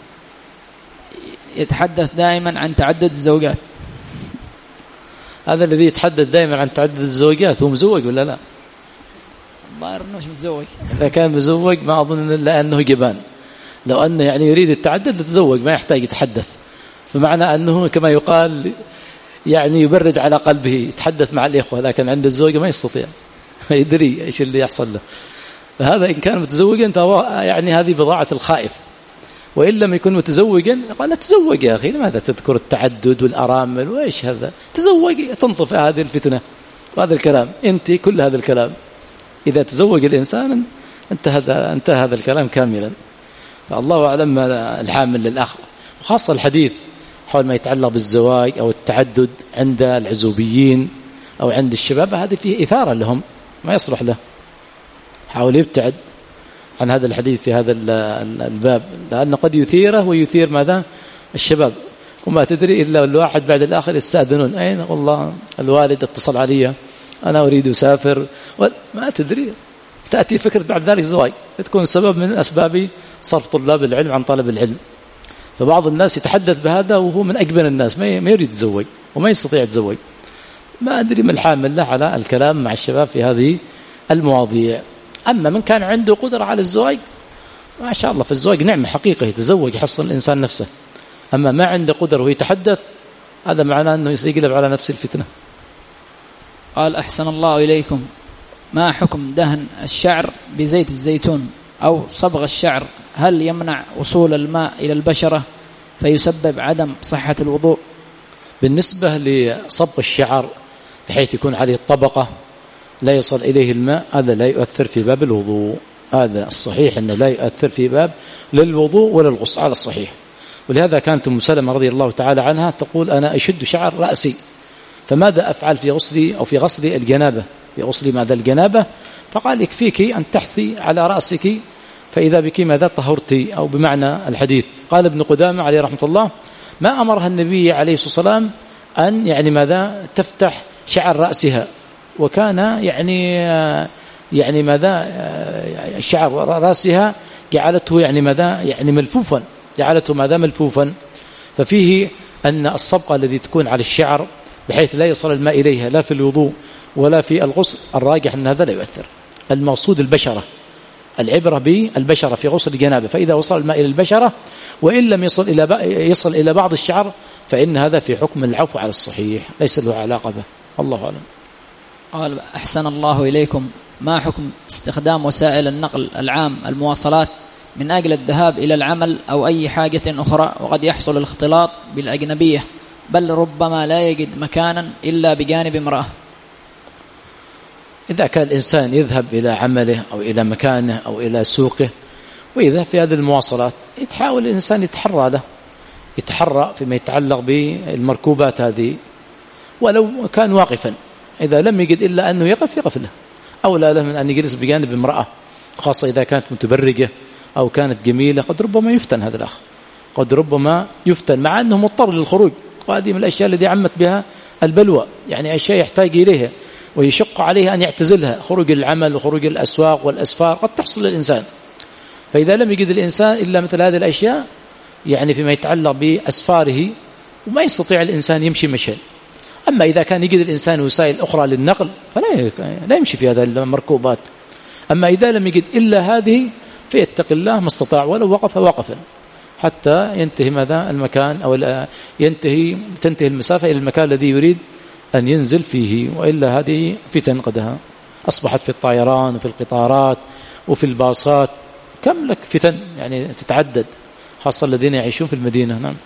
يتحدث دائما عن تعدد الزوجات. هذا الذي يتحدث دائما عن تعدد الزوجات هو مزوج ولا لا؟ الظاهر انه مش متزوج. إذا كان مزوج ما أظن إلا أنه جبان. لو أنه يعني يريد التعدد لتزوج ما يحتاج يتحدث. فمعنى أنه كما يقال يعني يبرد على قلبه، يتحدث مع الإخوة، لكن عند الزوجة ما يستطيع، ما يدري إيش اللي يحصل له. فهذا إن كان متزوجا فهو يعني هذه بضاعة الخائف، وإن لم يكن متزوجا قال تزوج يا أخي، لماذا تذكر التعدد والأرامل وإيش هذا؟ تزوج تنطفئ هذه الفتنة وهذا الكلام. أنت كل هذا الكلام إذا تزوج الإنسان انتهى هذا انتهى هذا الكلام كاملا. فالله أعلم الحامل للأخ، وخاصة الحديث حول ما يتعلق بالزواج أو التعدد عند العزوبيين أو عند الشباب، هذه فيه إثارة لهم ما يصلح له. حاول يبتعد عن هذا الحديث في هذا الباب، لأنه قد يثيره ويثير ماذا الشباب، وما تدري إلا الواحد بعد الآخر يستأذنون، أين والله الوالد اتصل علي أنا أريد أسافر، ما تدري تأتي فكرة بعد ذلك زواج، تكون سبب من أسباب صرف طلاب العلم عن طلب العلم. فبعض الناس يتحدث بهذا وهو من أجبن الناس، ما يريد يتزوج وما يستطيع يتزوج. ما أدري ما الحامل له على الكلام مع الشباب في هذه المواضيع. أما من كان عنده قدرة على الزواج ما شاء الله، في الزواج نعمة حقيقة، يتزوج يحصل الإنسان نفسه. أما ما عنده قدرة ويتحدث هذا معناه أنه يقلب على نفس الفتنة. قال أحسن الله إليكم، ما حكم دهن الشعر بزيت الزيتون أو صبغ الشعر؟ هل يمنع وصول الماء إلى البشرة فيسبب عدم صحة الوضوء؟ بالنسبة لصبغ الشعر بحيث يكون عليه الطبقة لا يصل إليه الماء، هذا لا يؤثر في باب الوضوء. هذا الصحيح أنه لا يؤثر في باب للوضوء ولا الغسل على الصحيح. ولهذا كانت أم سلمة رضي الله تعالى عنها تقول أنا أشد شعر رأسي، فماذا أفعل في غسلي أو في غسل الجنابة، في غسل ماذا الجنابة؟ فقال يكفيك أن تحثي على رأسك فإذا بك ماذا طهرتي، أو بمعنى الحديث. قال ابن قدامة عليه رحمة الله ما أمرها النبي عليه الصلاة والسلام أن يعني ماذا تفتح شعر رأسها، وكان يعني يعني ماذا شعر رأسها جعلته يعني ماذا يعني ملفوفا، جعلته ماذا ملفوفا. ففيه أن الصبغة الذي تكون على الشعر بحيث لا يصل الماء إليها لا في الوضوء ولا في الغسل، الراجح أن هذا لا يؤثر. المقصود البشرة، العبرة بالبشرة في غسل الجنابة، فإذا وصل الماء إلى البشرة وإن لم يصل إلى يصل إلى بعض الشعر فإن هذا في حكم العفو على الصحيح، ليس له علاقة به. الله أعلم. قال أحسن الله إليكم، ما حكم استخدام وسائل النقل العام المواصلات من أجل الذهاب إلى العمل أو أي حاجة أخرى، وقد يحصل الاختلاط بالأجنبية بل ربما لا يجد مكانا إلا بجانب امرأة؟ إذا كان الإنسان يذهب إلى عمله أو إلى مكانه أو إلى سوقه ويذهب في هذه المواصلات، يتحاول الإنسان يتحرى له، يتحرى فيما يتعلق بالمركوبات هذه ولو كان واقفا. إذا لم يجد إلا أنه يقف يقف له، أو لا له من أن يجلس بجانب امرأة، خاصة إذا كانت متبرجة أو كانت جميلة، قد ربما يفتن هذا الأخ، قد ربما يفتن مع أنه مضطر للخروج. وهذه من الأشياء التي عمت بها البلوى، يعني أشياء يحتاج إليها ويشق عليه أن يعتزلها، خروج العمل وخروج الأسواق والأسفار قد تحصل للإنسان. فإذا لم يجد الإنسان إلا مثل هذه الأشياء يعني فيما يتعلق بأسفاره وما يستطيع الإنسان يمشي مشيا. أما إذا كان يجد الإنسان وسائل أخرى للنقل فلا لا يمشي في هذه المركوبات. أما إذا لم يجد إلا هذه فيتق الله ما استطاع، ولو وقف وقفا حتى ينتهي ماذا المكان أو ينتهي تنتهي المسافة إلى المكان الذي يريد أن ينزل فيه. وإلا هذه فتن قدها أصبحت في الطيران وفي القطارات وفي الباصات، كم لك فتن يعني تتعدد، خاصة الذين يعيشون في المدينة. نعم.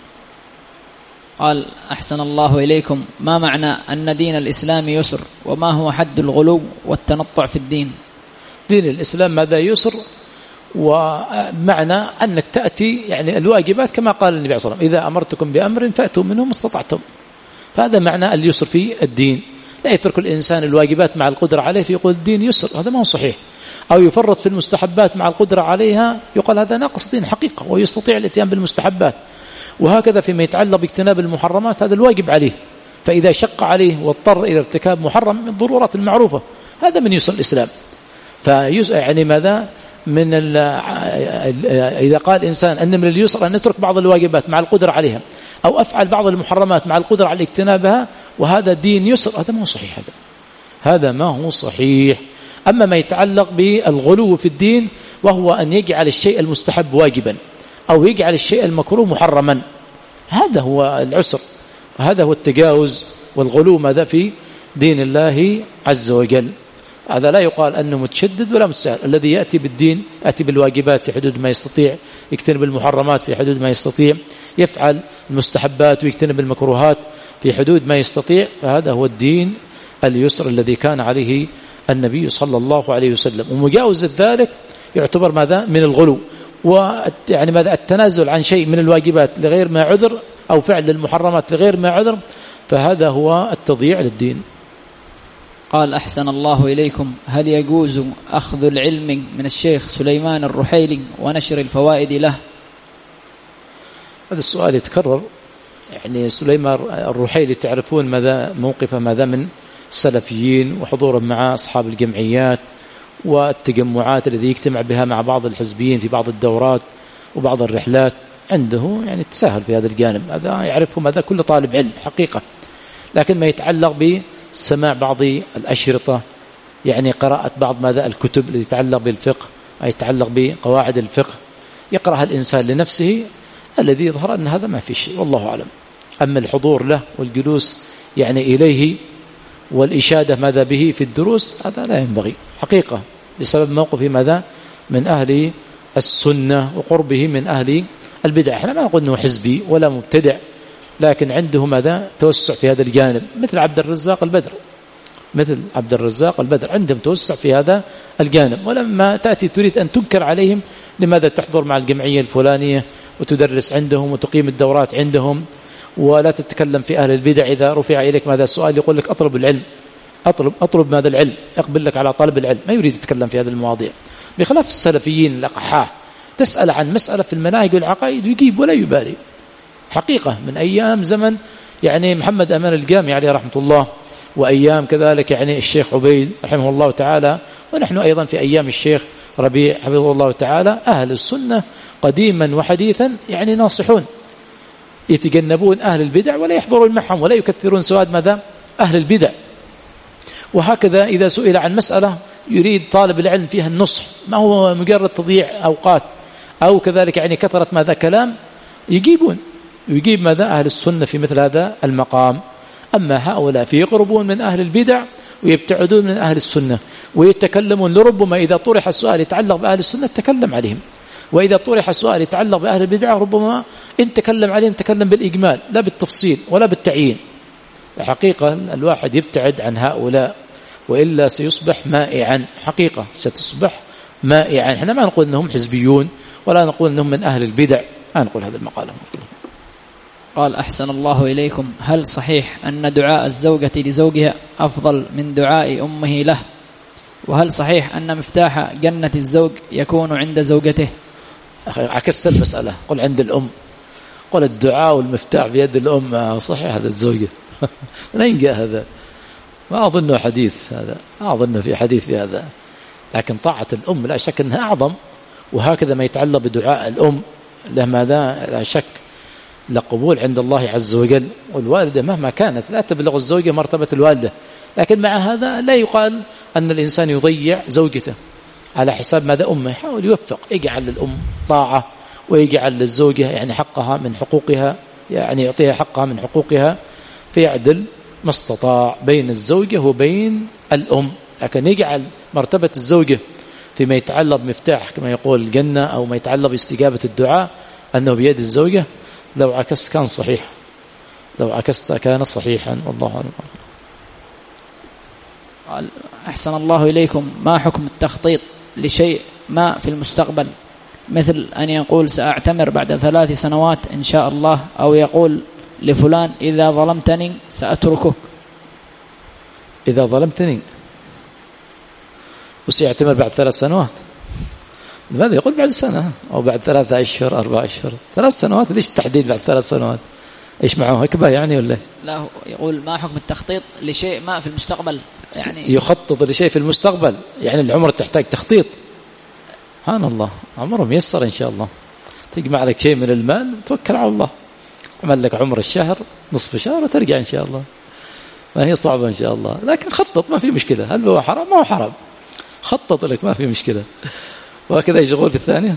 قال أحسن الله إليكم، ما معنى أن دين الإسلام يسر، وما هو حد الغلو والتنطع في الدين؟ دين الإسلام ماذا يسر، ومعنى أنك تأتي يعني الواجبات كما قال النبي صلى الله عليه وسلم إذا أمرتكم بأمر فأتوا منه ما استطعتم. فهذا معنى اليسر في الدين. لا يترك الإنسان الواجبات مع القدرة عليه فيقول الدين يسر، هذا ما هو صحيح. أو يفرط في المستحبات مع القدرة عليها يقال هذا ناقص دين حقيقة، ويستطيع الاتيان بالمستحبات. وهكذا فيما يتعلق باجتناب المحرمات هذا الواجب عليه، فإذا شق عليه واضطر إلى ارتكاب محرم من الضرورات المعروفة هذا من يسر الإسلام. فيس يعني ماذا من إذا قال إنسان أن من اليسر أن نترك بعض الواجبات مع القدرة عليها أو أفعل بعض المحرمات مع القدرة على اجتنابها وهذا دين يسر، هذا ما هو صحيح. هذا هذا ما هو صحيح. أما ما يتعلق بالغلو في الدين وهو أن يجعل الشيء المستحب واجبا أو يجعل الشيء المكروه محرما، هذا هو العسر، هذا هو التجاوز والغلو ماذا في دين الله عز وجل. هذا لا يقال أنه متشدد ولا متساهل. الذي يأتي بالدين يأتي بالواجبات في حدود ما يستطيع، يجتنب المحرمات في حدود ما يستطيع، يفعل المستحبات ويجتنب المكروهات في حدود ما يستطيع، فهذا هو الدين اليسر الذي كان عليه النبي صلى الله عليه وسلم. ومجاوزة ذلك يعتبر ماذا من الغلو، ويعني ماذا التنازل عن شيء من الواجبات لغير ما عذر أو فعل المحرمات لغير ما عذر، فهذا هو التضييع للدين. قال أحسن الله إليكم، هل يجوز أخذ العلم من الشيخ سليمان الرحيلي ونشر الفوائد له؟ هذا السؤال يتكرر. يعني سليمان الرحيلي تعرفون ماذا موقفه ماذا من السلفيين وحضوره مع أصحاب الجمعيات والتجمعات الذي يجتمع بها مع بعض الحزبيين في بعض الدورات وبعض الرحلات، عنده يعني تساهل في هذا الجانب، هذا يعرفه ماذا كل طالب علم حقيقة. لكن ما يتعلق بسماع بعض الأشرطة، يعني قراءة بعض ماذا الكتب التي تتعلق بالفقه أي يتعلق بقواعد الفقه يقرأها الإنسان لنفسه، الذي يظهر أن هذا ما في شيء والله أعلم. أما الحضور له والجلوس يعني إليه والإشادة ماذا به في الدروس هذا لا ينبغي حقيقة، بسبب موقفه ماذا من أهل السنة وقربه من أهل البدع. احنا ما نقول أنه حزبي ولا مبتدع لكن عنده ماذا توسع في هذا الجانب، مثل عبد الرزاق البدر مثل عبد الرزاق البدر عندهم توسع في هذا الجانب. ولما تأتي تريد أن تنكر عليهم لماذا تحضر مع الجمعية الفلانية وتدرس عندهم وتقيم الدورات عندهم ولا تتكلم في أهل البدع؟ إذا رفع إليك ماذا السؤال يقول لك أطلب العلم، أطلب أطلب ماذا العلم، يقبل لك على طلب العلم، ما يريد يتكلم في هذه المواضيع. بخلاف السلفيين الأقحاح تسأل عن مسألة في المناهج والعقائد ويجيب ولا يبالي. حقيقة من أيام زمن يعني محمد أمان الجامي عليه رحمة الله، وأيام كذلك يعني الشيخ عبيد رحمه الله تعالى، ونحن أيضا في أيام الشيخ ربيع حفظه الله تعالى، أهل السنة قديما وحديثا يعني ناصحون يتجنبون أهل البدع ولا يحضرون معهم ولا يكثرون سواد ماذا أهل البدع. وهكذا إذا سئل عن مسألة يريد طالب العلم فيها النصح، ما هو مجرد تضييع أوقات أو كذلك يعني كثرة ماذا كلام، يجيبون يجيب ماذا أهل السنة في مثل هذا المقام. أما هؤلاء فيقربون من أهل البدع ويبتعدون من أهل السنة ويتكلمون، لربما إذا طرح السؤال يتعلق بأهل السنة تكلم عليهم، وإذا طرح السؤال يتعلق بأهل البدع ربما إن تكلم عليهم تكلم بالإجمال لا بالتفصيل ولا بالتعيين. حقيقة الواحد يبتعد عن هؤلاء وإلا سيصبح مائعا، حقيقة ستصبح مائعا. احنا ما نقول أنهم حزبيون ولا نقول أنهم من أهل البدع، ما نقول هذا المقالة. قال أحسن الله إليكم، هل صحيح أن دعاء الزوجة لزوجها أفضل من دعاء أمه له؟ وهل صحيح أن مفتاح جنة الزوج يكون عند زوجته؟ أخي عكست المسألة، قل عند الأم، قل الدعاء والمفتاح بيد الأم. صحيح هذا الزوجة من أين جاء هذا؟ ما أظنه حديث هذا، ما أظنه في حديث في هذا. لكن طاعة الأم لا شك أنها أعظم، وهكذا ما يتعلق بدعاء الأم له ماذا لا شك لقبول عند الله عز وجل. والوالدة مهما كانت لا تبلغ الزوجة مرتبة الوالدة، لكن مع هذا لا يقال أن الإنسان يضيع زوجته على حساب ماذا أمه. يحاول يوفق، يجعل للأم طاعة ويجعل للزوجة يعني حقها من حقوقها، يعني يعطيها حقها من حقوقها، فيعدل ما استطاع بين الزوجة وبين الأم. لكن يجعل مرتبة الزوجة فيما يتعلق بمفتاح كما يقول الجنة أو ما يتعلق باستجابة الدعاء أنه بيد الزوجة، لو عكست كان صحيح، لو عكست كان صحيحا، والله أعلم. قال أحسن الله إليكم، ما حكم التخطيط لشيء ما في المستقبل، مثل أن يقول سأعتمر بعد ثلاث سنوات إن شاء الله، أو يقول لفلان إذا ظلمتني سأتركك؟ إذا ظلمتني وسيعتمر بعد ثلاث سنوات، لماذا يقول بعد سنة أو بعد ثلاثة أشهر أربع أشهر؟ ثلاث سنوات ليش التحديد بعد ثلاث سنوات؟ إيش معه هكبة يعني ولا؟ لا يقول ما حكم التخطيط لشيء ما في المستقبل، يعني يخطط لشيء في المستقبل، يعني العمر تحتاج تخطيط. سبحان الله، عمره ميسر إن شاء الله، تجمع لك شيء من المال توكل على الله، عمل لك عمر الشهر نصف شهر وترجع إن شاء الله، ما هي صعبة إن شاء الله. لكن خطط ما في مشكلة، هل هو حرام؟ ما هو حرام، خطط لك ما في مشكلة. وهكذا يشغل في الثانية.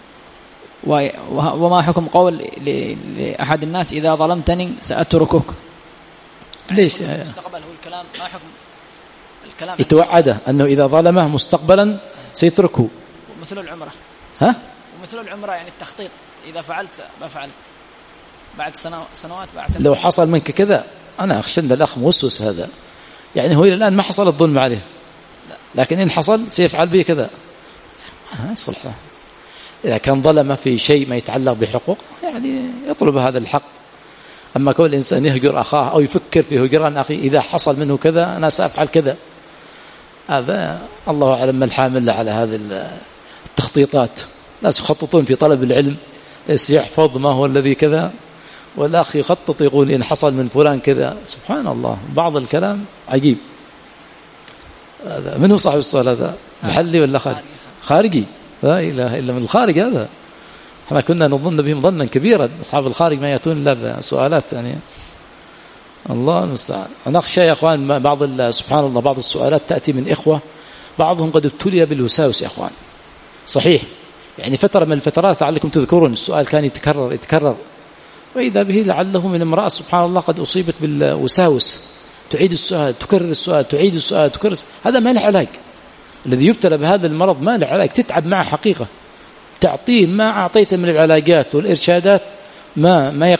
وما حكم قول لأحد الناس إذا ظلمتني سأتركك؟ ليش المستقبل هو الكلام، ما حكم الكلام يتوعده أنه إذا ظلمه مستقبلا سيتركه؟ ومثل العمرة، ها؟ ومثل العمرة يعني التخطيط، إذا فعلت بفعل بعد سنوات بعد. لو حصل منك كذا أنا أخشى أن الأخ موسوس هذا، يعني هو إلى الآن ما حصل الظلم عليه، لكن إن حصل سيفعل به كذا، ها صلحه. إذا كان ظلم في شيء ما يتعلق بحقوق يعني يطلب هذا الحق. أما كل إنسان يهجر أخاه أو يفكر في هجران أخي إذا حصل منه كذا أنا سأفعل كذا، هذا الله أعلم ما الحامل على هذه التخطيطات. ناس يخططون في طلب العلم، يحفظ ما هو الذي كذا، والأخ يخطط يقول إن حصل من فلان كذا. سبحان الله، بعض الكلام عجيب. هذا من هو صاحب السؤال هذا؟ محلي ولا خارجي؟ خارجي، لا إله إلا من الخارج. هذا احنا كنا نظن بهم ظنا كبيرا، أصحاب الخارج ما يأتون إلا بسؤالات يعني الله المستعان. أنا أخشى يا أخوان بعض سبحان الله بعض السؤالات تأتي من إخوة بعضهم قد ابتلي بالوساوس يا أخوان. صحيح يعني فترة من الفترات لعلكم تذكرون السؤال كان يتكرر يتكرر وإذا به لعله من امرأة سبحان الله قد أصيبت بالوساوس، تعيد السؤال تكرر السؤال تعيد السؤال تكرر. هذا ما له علاج، الذي يبتلى بهذا المرض ما له علاج، تتعب معه حقيقة، تعطيه ما أعطيته من العلاجات والإرشادات ما ما يقنع،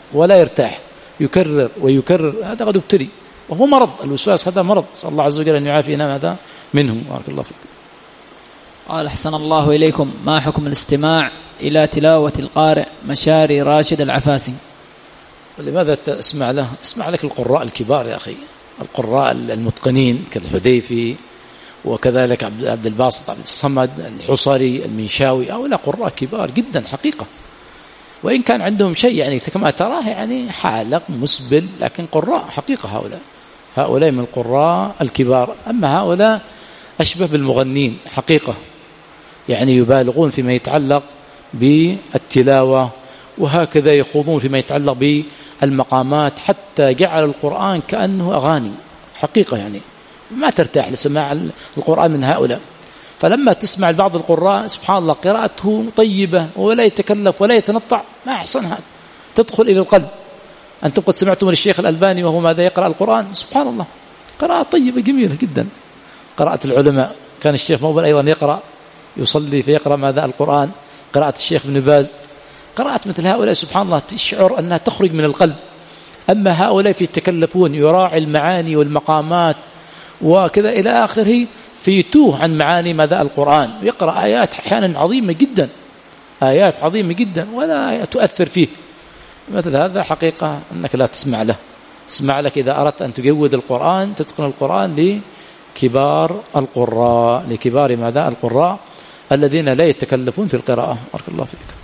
ولا يرتاح، يكرر ويكرر، هذا قد ابتلي، وهو مرض الوسواس، هذا مرض، صلى الله عز وجل أن يعافينا هذا منه. بارك الله فيك. قال أحسن الله إليكم، ما حكم الاستماع إلى تلاوة القارئ مشاري راشد العفاسي؟ لماذا تسمع له؟ اسمع لك القراء الكبار يا أخي، القراء المتقنين كالحذيفي وكذلك عبد الباسط عبد الصمد الحصري المنشاوي، هؤلاء قراء كبار جدا حقيقة، وإن كان عندهم شيء يعني كما تراه يعني حالق مسبل، لكن قراء حقيقة هؤلاء، هؤلاء من القراء الكبار. أما هؤلاء أشبه بالمغنين حقيقة، يعني يبالغون فيما يتعلق بالتلاوة، وهكذا يخوضون فيما يتعلق بالمقامات، حتى جعل القرآن كأنه أغاني حقيقة، يعني ما ترتاح لسماع القرآن من هؤلاء. فلما تسمع بعض القراء سبحان الله قراءته طيبة ولا يتكلف ولا يتنطع، ما أحسن هذا، تدخل إلى القلب. أنتم قد سمعتم من الشيخ الألباني وهو ماذا يقرأ القرآن، سبحان الله قراءة طيبة جميلة جدا، قراءة العلماء. كان الشيخ مقبل أيضا يقرأ، يصلي فيقرأ ماذا القرآن، قراءة الشيخ ابن باز، قراءة مثل هؤلاء سبحان الله تشعر أنها تخرج من القلب. أما هؤلاء في يتكلفون، يراعي المعاني والمقامات وكذا إلى آخره، فيتوه عن معاني ماذا القرآن، ويقرأ آيات أحيانا عظيمة جدا، آيات عظيمة جدا ولا تؤثر فيه. مثل هذا حقيقة أنك لا تسمع له. اسمع لك إذا أردت أن تجود القرآن، تتقن القرآن لكبار القراء، لكبار ماذا القراء الذين لا يتكلفون في القراءة. بارك الله فيك.